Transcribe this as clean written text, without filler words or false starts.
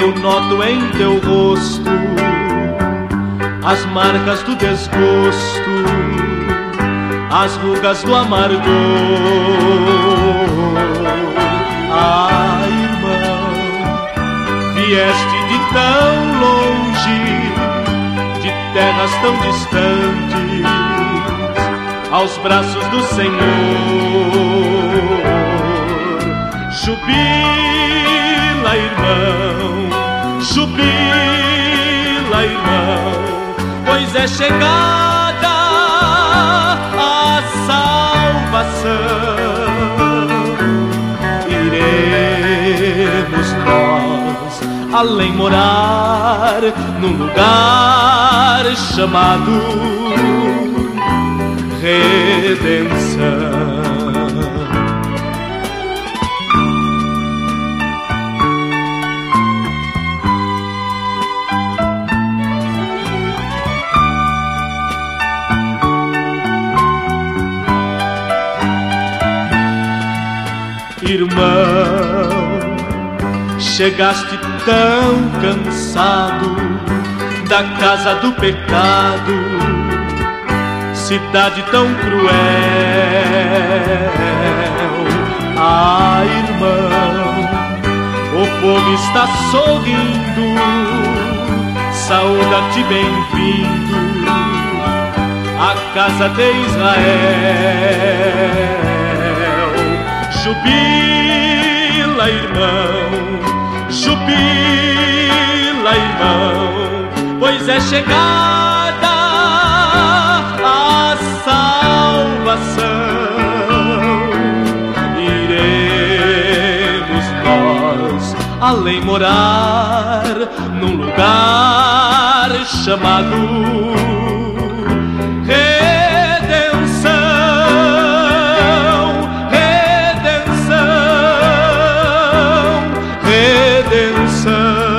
eu noto em teu rosto as marcas do desgosto, as rugas do amargor. Ah, irmão, vieste de tão longe, de terras tão distantes, aos braços do Senhor. Jubila, irmão, jubila, irmão, pois é chegada a salvação. Iremos nós além morar num lugar chamado redenção. Irmão, chegaste tão cansado da casa do pecado, cidade tão cruel. Ah, irmão, o povo está sorrindo, saúda-te, bem-vindo à casa de Israel. Jubila, irmão, jubila, irmão, pois é chegada a salvação. Iremos nós além morar num lugar chamado redenção.